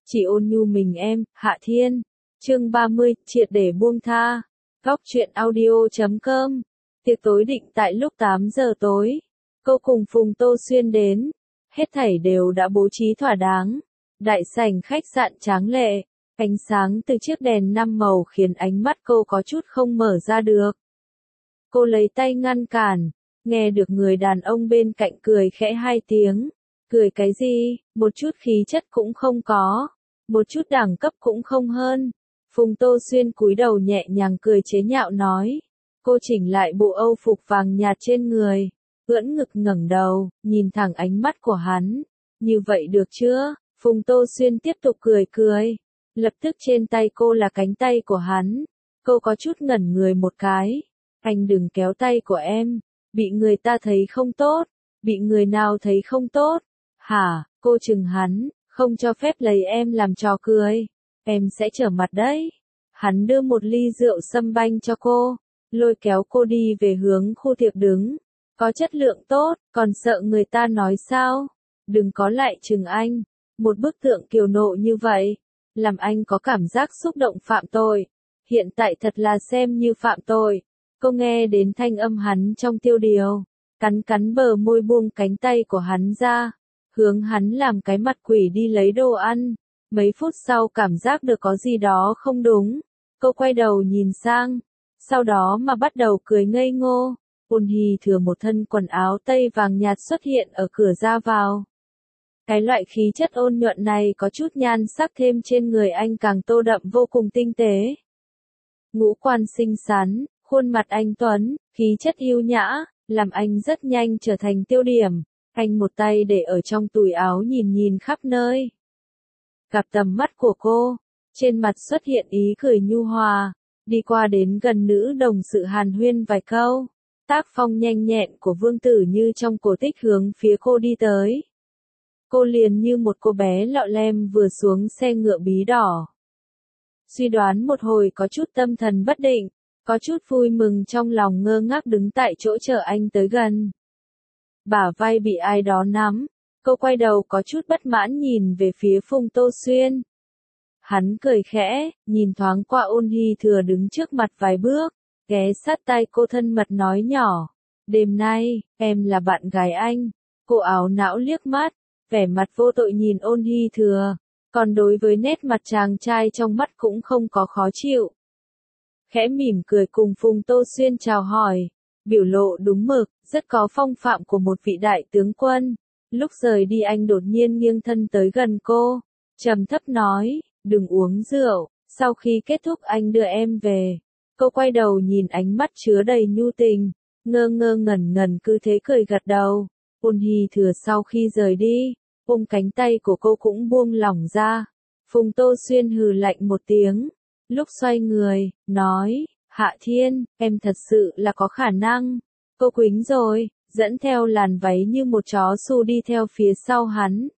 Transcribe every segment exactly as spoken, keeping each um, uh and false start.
Chỉ ôn nhu mình em, Hạ Thiên. Chương ba mươi, triệt để buông tha. Góc truyện audio chấm com. Tiệc tối định tại lúc tám giờ tối. Cô cùng Phùng Tô Xuyên đến. Hết thảy đều đã bố trí thỏa đáng. Đại sảnh khách sạn tráng lệ. Ánh sáng từ chiếc đèn năm màu khiến ánh mắt cô có chút không mở ra được. Cô lấy tay ngăn cản. Nghe được người đàn ông bên cạnh cười khẽ hai tiếng. Cười cái gì, một chút khí chất cũng không có. Một chút đẳng cấp cũng không hơn. Phùng Tô Xuyên cúi đầu nhẹ nhàng cười chế nhạo nói. Cô chỉnh lại bộ âu phục vàng nhạt trên người. Ưỡn ngực ngẩng đầu, nhìn thẳng ánh mắt của hắn. Như vậy được chưa? Phùng Tô Xuyên tiếp tục cười cười. Lập tức trên tay cô là cánh tay của hắn. Cô có chút ngẩn người một cái. Anh đừng kéo tay của em. Bị người ta thấy không tốt. Bị người nào thấy không tốt. Hả, cô chừng hắn. Không cho phép lấy em làm trò cười. Em sẽ trở mặt đấy. Hắn đưa một ly rượu sâm banh cho cô. Lôi kéo cô đi về hướng khu tiệc đứng. Có chất lượng tốt, còn sợ người ta nói sao? Đừng có lại chừng anh. Một bức tượng kiều nộ như vậy. Làm anh có cảm giác xúc động phạm tội. Hiện tại thật là xem như phạm tội. Cô nghe đến thanh âm hắn trong tiêu điều. Cắn cắn bờ môi buông cánh tay của hắn ra. Hướng hắn làm cái mặt quỷ đi lấy đồ ăn. Mấy phút sau cảm giác được có gì đó không đúng. Cô quay đầu nhìn sang. Sau đó mà bắt đầu cười ngây ngô. Ôn Hì Thừa một thân quần áo tây vàng nhạt xuất hiện ở cửa ra vào. Cái loại khí chất ôn nhuận này có chút nhan sắc thêm trên người anh càng tô đậm vô cùng tinh tế. Ngũ quan xinh xắn, khuôn mặt anh tuấn, khí chất yêu nhã, làm anh rất nhanh trở thành tiêu điểm. Anh một tay để ở trong túi áo nhìn nhìn khắp nơi. Gặp tầm mắt của cô, trên mặt xuất hiện ý cười nhu hòa, đi qua đến gần nữ đồng sự hàn huyên vài câu. Tác phong nhanh nhẹn của vương tử như trong cổ tích hướng phía cô đi tới. Cô liền như một cô bé lọ lem vừa xuống xe ngựa bí đỏ. Suy đoán một hồi có chút tâm thần bất định, có chút vui mừng trong lòng ngơ ngác đứng tại chỗ chờ anh tới gần. Bả vai bị ai đó nắm, cô quay đầu có chút bất mãn nhìn về phía Phùng Tô Xuyên. Hắn cười khẽ, nhìn thoáng qua Ôn Hì Thừa đứng trước mặt vài bước, ghé sát tay cô thân mật nói nhỏ. Đêm nay, em là bạn gái anh. Cô áo não liếc mắt, vẻ mặt vô tội nhìn Ôn Hì Thừa, còn đối với nét mặt chàng trai trong mắt cũng không có khó chịu. Khẽ mỉm cười cùng Phùng Tô Xuyên chào hỏi, biểu lộ đúng mực, rất có phong phạm của một vị đại tướng quân. Lúc rời đi anh đột nhiên nghiêng thân tới gần cô, trầm thấp nói, đừng uống rượu, sau khi kết thúc anh đưa em về. Cô quay đầu nhìn ánh mắt chứa đầy nhu tình, ngơ ngơ ngẩn ngẩn cứ thế cười gật đầu. Ôn Hì Thừa sau khi rời đi, ôm cánh tay của cô cũng buông lỏng ra. Phùng Tô Xuyên hừ lạnh một tiếng, lúc xoay người, nói, Hạ Thiên, em thật sự là có khả năng. Cô quính rồi, dẫn theo làn váy như một chó xù đi theo phía sau hắn.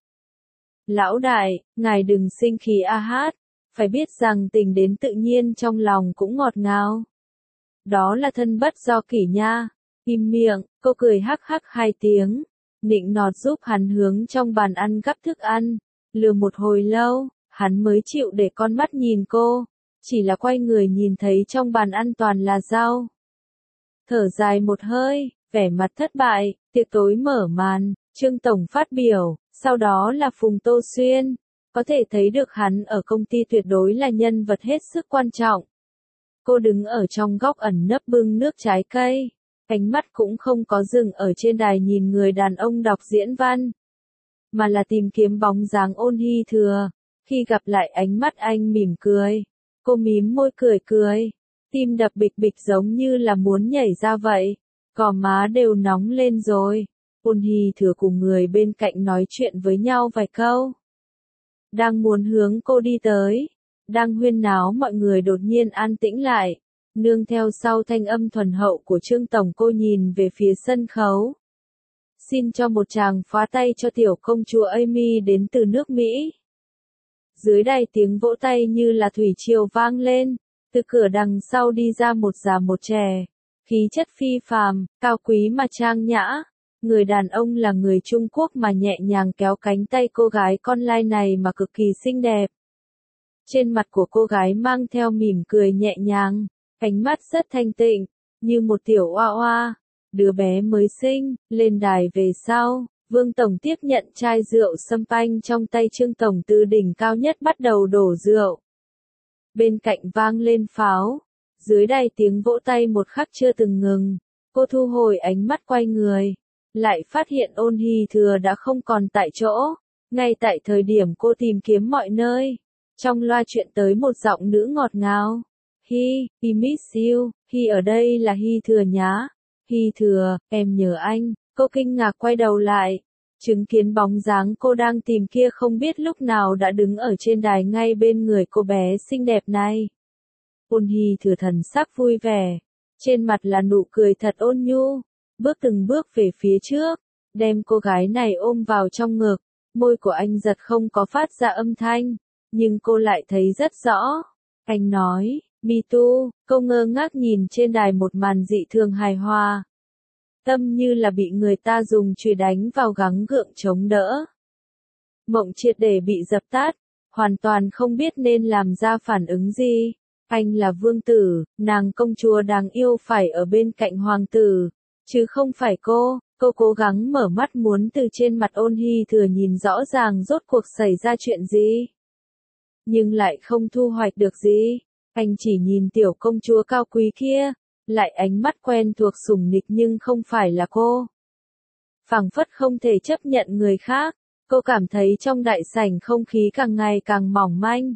Lão đại, ngài đừng sinh khí a hát, phải biết rằng tình đến tự nhiên trong lòng cũng ngọt ngào. Đó là thân bất do kỷ nha. Im miệng, cô cười hắc hắc hai tiếng, nịnh nọt giúp hắn hướng trong bàn ăn gắp thức ăn. Lừa một hồi lâu, hắn mới chịu để con mắt nhìn cô, chỉ là quay người nhìn thấy trong bàn ăn toàn là rau. Thở dài một hơi, vẻ mặt thất bại, tiệc tối mở màn, Trương Tổng phát biểu, sau đó là Phùng Tô Xuyên. Có thể thấy được hắn ở công ty tuyệt đối là nhân vật hết sức quan trọng. Cô đứng ở trong góc ẩn nấp bưng nước trái cây, ánh mắt cũng không có dừng ở trên đài nhìn người đàn ông đọc diễn văn, mà là tìm kiếm bóng dáng Ôn Hì Thừa. Khi gặp lại ánh mắt anh mỉm cười, cô mím môi cười cười, tim đập bịch bịch giống như là muốn nhảy ra vậy, gò má đều nóng lên rồi. Ôn Hì Thừa cùng người bên cạnh nói chuyện với nhau vài câu. Đang muốn hướng cô đi tới, đang huyên náo mọi người đột nhiên an tĩnh lại, nương theo sau thanh âm thuần hậu của Trương Tổng cô nhìn về phía sân khấu. Xin cho một tràng phá tay cho tiểu công chúa Amy đến từ nước Mỹ. Dưới đài tiếng vỗ tay như là thủy triều vang lên, từ cửa đằng sau đi ra một già một trẻ, khí chất phi phàm, cao quý mà trang nhã. Người đàn ông là người Trung Quốc mà nhẹ nhàng kéo cánh tay cô gái con lai này mà cực kỳ xinh đẹp. Trên mặt của cô gái mang theo mỉm cười nhẹ nhàng, ánh mắt rất thanh tịnh, như một tiểu oa oa, đứa bé mới sinh. Lên đài về sau, Vương Tổng tiếp nhận chai rượu sâm panh trong tay Trương Tổng từ đỉnh cao nhất bắt đầu đổ rượu. Bên cạnh vang lên pháo, dưới đài tiếng vỗ tay một khắc chưa từng ngừng. Cô thu hồi ánh mắt quay người, lại phát hiện Ôn Hy Thừa đã không còn tại chỗ. Ngay tại thời điểm cô tìm kiếm mọi nơi, trong loa chuyện tới một giọng nữ ngọt ngào. Hy, Hy miss you, Hy ở đây là Hy Thừa nhá. Hy Thừa, em nhớ anh. Cô kinh ngạc quay đầu lại, chứng kiến bóng dáng cô đang tìm kia không biết lúc nào đã đứng ở trên đài ngay bên người cô bé xinh đẹp này. Ôn Hy Thừa thần sắc vui vẻ, trên mặt là nụ cười thật ôn nhu, bước từng bước về phía trước, đem cô gái này ôm vào trong ngực. Môi của anh giật không có phát ra âm thanh, nhưng cô lại thấy rất rõ. Anh nói, Me too. Cô ngơ ngác nhìn trên đài một màn dị thường hài hòa. Tâm như là bị người ta dùng chùy đánh vào gắng gượng chống đỡ. Mộng triệt để bị dập tắt, hoàn toàn không biết nên làm ra phản ứng gì. Anh là vương tử, nàng công chúa đáng yêu phải ở bên cạnh hoàng tử, chứ không phải cô. Cô cố gắng mở mắt muốn từ trên mặt Ôn Hy Thừa nhìn rõ ràng rốt cuộc xảy ra chuyện gì. Nhưng lại không thu hoạch được gì. Anh chỉ nhìn tiểu công chúa cao quý kia, lại ánh mắt quen thuộc sủng nịch nhưng không phải là cô. Phảng phất không thể chấp nhận người khác, cô cảm thấy trong đại sảnh không khí càng ngày càng mỏng manh.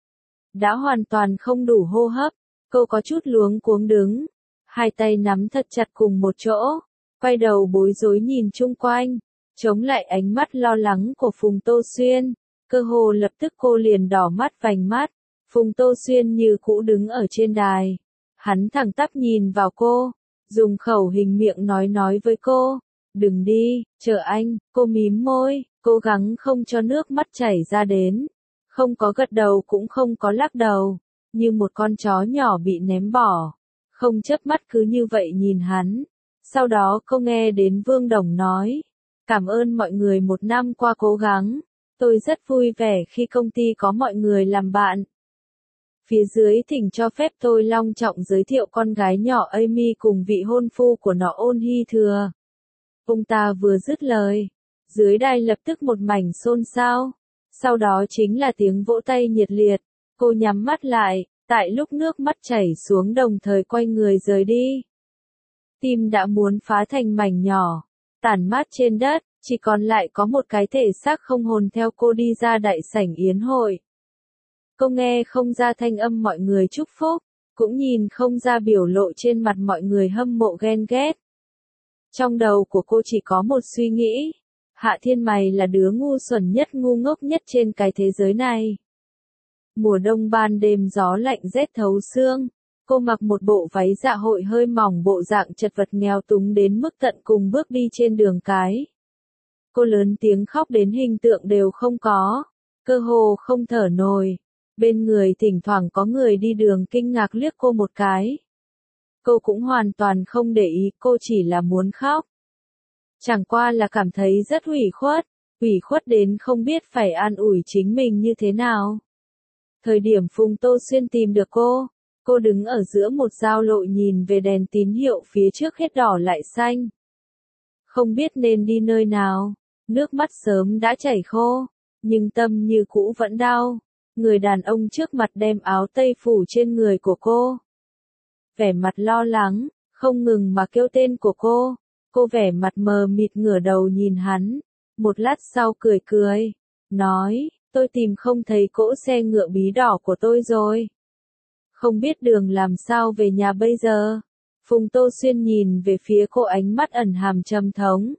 Đã hoàn toàn không đủ hô hấp, cô có chút luống cuống đứng, hai tay nắm thật chặt cùng một chỗ, quay đầu bối rối nhìn chung quanh, chống lại ánh mắt lo lắng của Phùng Tô Xuyên, cơ hồ lập tức cô liền đỏ mắt vành mắt. Phùng Tô Xuyên như cũ đứng ở trên đài, hắn thẳng tắp nhìn vào cô, dùng khẩu hình miệng nói nói với cô, đừng đi, chờ anh. Cô mím môi, cố gắng không cho nước mắt chảy ra đến, không có gật đầu cũng không có lắc đầu, như một con chó nhỏ bị ném bỏ, không chớp mắt cứ như vậy nhìn hắn. Sau đó cô nghe đến Vương Đồng nói, cảm ơn mọi người một năm qua cố gắng, tôi rất vui vẻ khi công ty có mọi người làm bạn. Phía dưới thỉnh cho phép tôi long trọng giới thiệu con gái nhỏ Amy cùng vị hôn phu của nó Ôn Hy Thừa. Ông ta vừa dứt lời, dưới đài lập tức một mảnh xôn xao, sau đó chính là tiếng vỗ tay nhiệt liệt. Cô nhắm mắt lại, tại lúc nước mắt chảy xuống đồng thời quay người rời đi. Tim đã muốn phá thành mảnh nhỏ, tản mát trên đất, chỉ còn lại có một cái thể xác không hồn theo cô đi ra đại sảnh yến hội. Cô nghe không ra thanh âm mọi người chúc phúc, cũng nhìn không ra biểu lộ trên mặt mọi người hâm mộ ghen ghét. Trong đầu của cô chỉ có một suy nghĩ, Hạ Thiên mày là đứa ngu xuẩn nhất ngu ngốc nhất trên cái thế giới này. Mùa đông ban đêm gió lạnh rét thấu xương, cô mặc một bộ váy dạ hội hơi mỏng bộ dạng chật vật nghèo túng đến mức tận cùng bước đi trên đường cái. Cô lớn tiếng khóc đến hình tượng đều không có, cơ hồ không thở nổi. Bên người thỉnh thoảng có người đi đường kinh ngạc liếc cô một cái. Cô cũng hoàn toàn không để ý, cô chỉ là muốn khóc. Chẳng qua là cảm thấy rất ủy khuất, ủy khuất đến không biết phải an ủi chính mình như thế nào. Thời điểm Phùng Tô Xuyên tìm được cô, cô đứng ở giữa một giao lộ nhìn về đèn tín hiệu phía trước hết đỏ lại xanh. Không biết nên đi nơi nào, nước mắt sớm đã chảy khô, nhưng tâm như cũ vẫn đau. Người đàn ông trước mặt đem áo tây phủ trên người của cô. Vẻ mặt lo lắng, không ngừng mà kêu tên của cô. Cô vẻ mặt mờ mịt ngửa đầu nhìn hắn. Một lát sau cười cười, nói, tôi tìm không thấy cỗ xe ngựa bí đỏ của tôi rồi. Không biết đường làm sao về nhà bây giờ. Phùng Tô Xuyên nhìn về phía cô ánh mắt ẩn hàm trầm thống.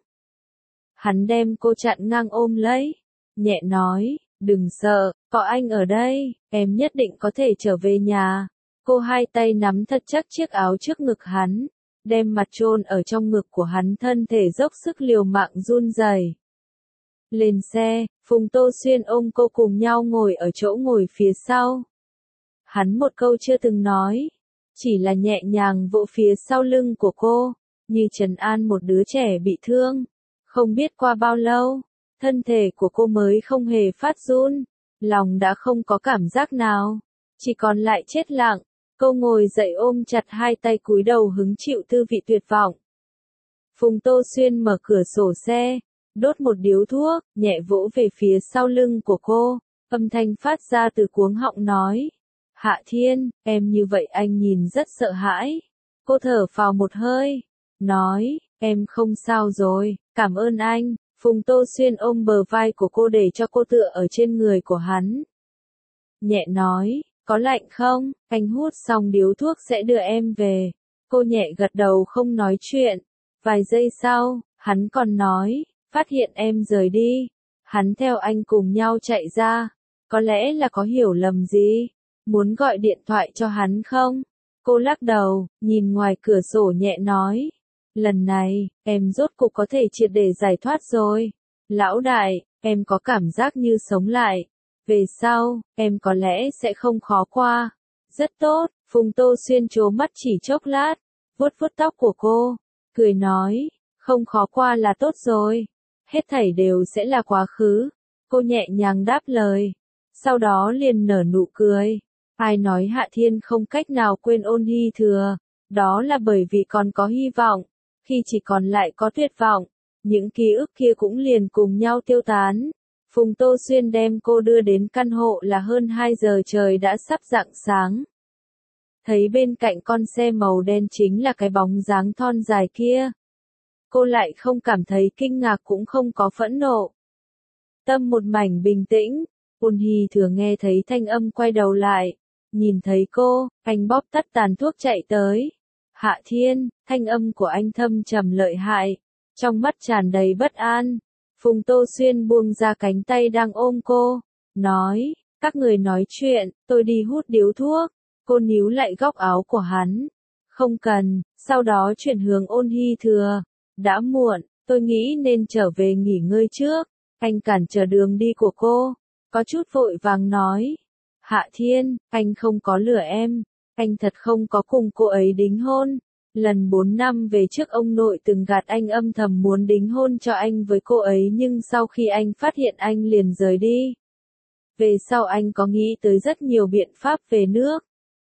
Hắn đem cô chặn ngang ôm lấy, nhẹ nói, đừng sợ, có anh ở đây, em nhất định có thể trở về nhà. Cô hai tay nắm thật chắc chiếc áo trước ngực hắn, đem mặt chôn ở trong ngực của hắn, thân thể dốc sức liều mạng run rẩy. Lên xe, Phùng Tô Xuyên ôm cô cùng nhau ngồi ở chỗ ngồi phía sau. Hắn một câu chưa từng nói, chỉ là nhẹ nhàng vỗ phía sau lưng của cô, như trấn an một đứa trẻ bị thương. Không biết qua bao lâu, thân thể của cô mới không hề phát run, lòng đã không có cảm giác nào, chỉ còn lại chết lặng. Cô ngồi dậy ôm chặt hai tay cúi đầu hứng chịu tư vị tuyệt vọng. Phùng Tô Xuyên mở cửa sổ xe, đốt một điếu thuốc, nhẹ vỗ về phía sau lưng của cô, âm thanh phát ra từ cuống họng nói. Hạ Thiên, em như vậy anh nhìn rất sợ hãi. Cô thở phào một hơi, nói, em không sao rồi, cảm ơn anh. Phùng Tô Xuyên ôm bờ vai của cô để cho cô tựa ở trên người của hắn. Nhẹ nói, có lạnh không, anh hút xong điếu thuốc sẽ đưa em về. Cô nhẹ gật đầu không nói chuyện. Vài giây sau, hắn còn nói, phát hiện em rời đi. Hắn theo anh cùng nhau chạy ra. Có lẽ là có hiểu lầm gì? Muốn gọi điện thoại cho hắn không? Cô lắc đầu, nhìn ngoài cửa sổ nhẹ nói. Lần này, em rốt cục có thể triệt để giải thoát rồi. Lão đại, em có cảm giác như sống lại. Về sau, em có lẽ sẽ không khó qua. Rất tốt, Phùng Tô Xuyên trố mắt chỉ chốc lát, vuốt vuốt tóc của cô, cười nói, không khó qua là tốt rồi. Hết thảy đều sẽ là quá khứ. Cô nhẹ nhàng đáp lời. Sau đó liền nở nụ cười. Ai nói Hạ Thiên không cách nào quên Ôn Hy Thừa, đó là bởi vì còn có hy vọng. Khi chỉ còn lại có tuyệt vọng, những ký ức kia cũng liền cùng nhau tiêu tán. Phùng Tô Xuyên đem cô đưa đến căn hộ là hơn hai giờ trời đã sắp rạng sáng. Thấy bên cạnh con xe màu đen chính là cái bóng dáng thon dài kia. Cô lại không cảm thấy kinh ngạc cũng không có phẫn nộ. Tâm một mảnh bình tĩnh, Ôn Hy Thừa nghe thấy thanh âm quay đầu lại. Nhìn thấy cô, anh bóp tắt tàn thuốc chạy tới. Hạ Thiên, thanh âm của anh thâm trầm lợi hại, trong mắt tràn đầy bất an. Phùng Tô Xuyên buông ra cánh tay đang ôm cô, nói, các người nói chuyện, tôi đi hút điếu thuốc. Cô níu lại góc áo của hắn. Không cần, sau đó chuyển hướng Ôn Hy Thừa. Đã muộn, tôi nghĩ nên trở về nghỉ ngơi trước. Anh cản trở đường đi của cô, có chút vội vàng nói. Hạ Thiên, anh không có lừa em. Anh thật không có cùng cô ấy đính hôn. Lần bốn năm về trước ông nội từng gạt anh âm thầm muốn đính hôn cho anh với cô ấy nhưng sau khi anh phát hiện anh liền rời đi. Về sau anh có nghĩ tới rất nhiều biện pháp về nước.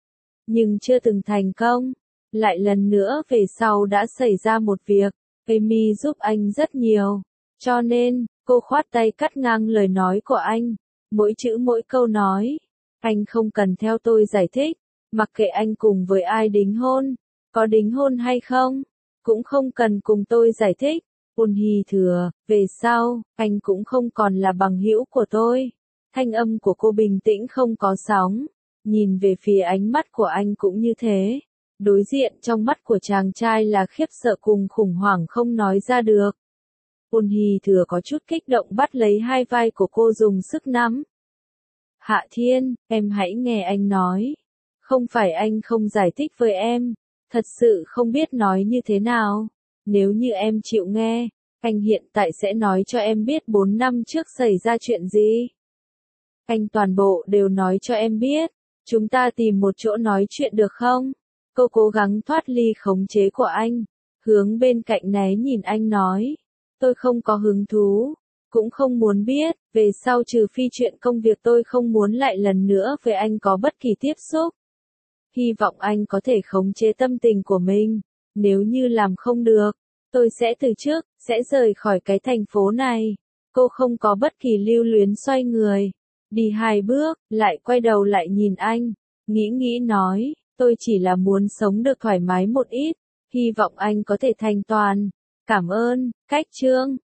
Nhưng chưa từng thành công. Lại lần nữa về sau đã xảy ra một việc. Amy giúp anh rất nhiều. Cho nên, cô khoát tay cắt ngang lời nói của anh. Mỗi chữ mỗi câu nói. Anh không cần theo tôi giải thích. Mặc kệ anh cùng với ai đính hôn. Có đính hôn hay không? Cũng không cần cùng tôi giải thích. Ôn Hy Thừa, về sau, anh cũng không còn là bằng hữu của tôi. Thanh âm của cô bình tĩnh không có sóng. Nhìn về phía ánh mắt của anh cũng như thế. Đối diện trong mắt của chàng trai là khiếp sợ cùng khủng hoảng không nói ra được. Ôn Hy Thừa có chút kích động bắt lấy hai vai của cô dùng sức nắm. Hạ Thiên, em hãy nghe anh nói. Không phải anh không giải thích với em. Thật sự không biết nói như thế nào. Nếu như em chịu nghe, anh hiện tại sẽ nói cho em biết bốn năm trước xảy ra chuyện gì. Anh toàn bộ đều nói cho em biết. Chúng ta tìm một chỗ nói chuyện được không? Cô cố gắng thoát ly khống chế của anh. Hướng bên cạnh né nhìn anh nói. Tôi không có hứng thú. Cũng không muốn biết. Về sau trừ phi chuyện công việc tôi không muốn lại lần nữa với anh có bất kỳ tiếp xúc. Hy vọng anh có thể khống chế tâm tình của mình. Nếu như làm không được, tôi sẽ từ chức, sẽ rời khỏi cái thành phố này. Cô không có bất kỳ lưu luyến xoay người. Đi hai bước, lại quay đầu lại nhìn anh. Nghĩ nghĩ nói, tôi chỉ là muốn sống được thoải mái một ít. Hy vọng anh có thể thành toàn. Cảm ơn, cách chương.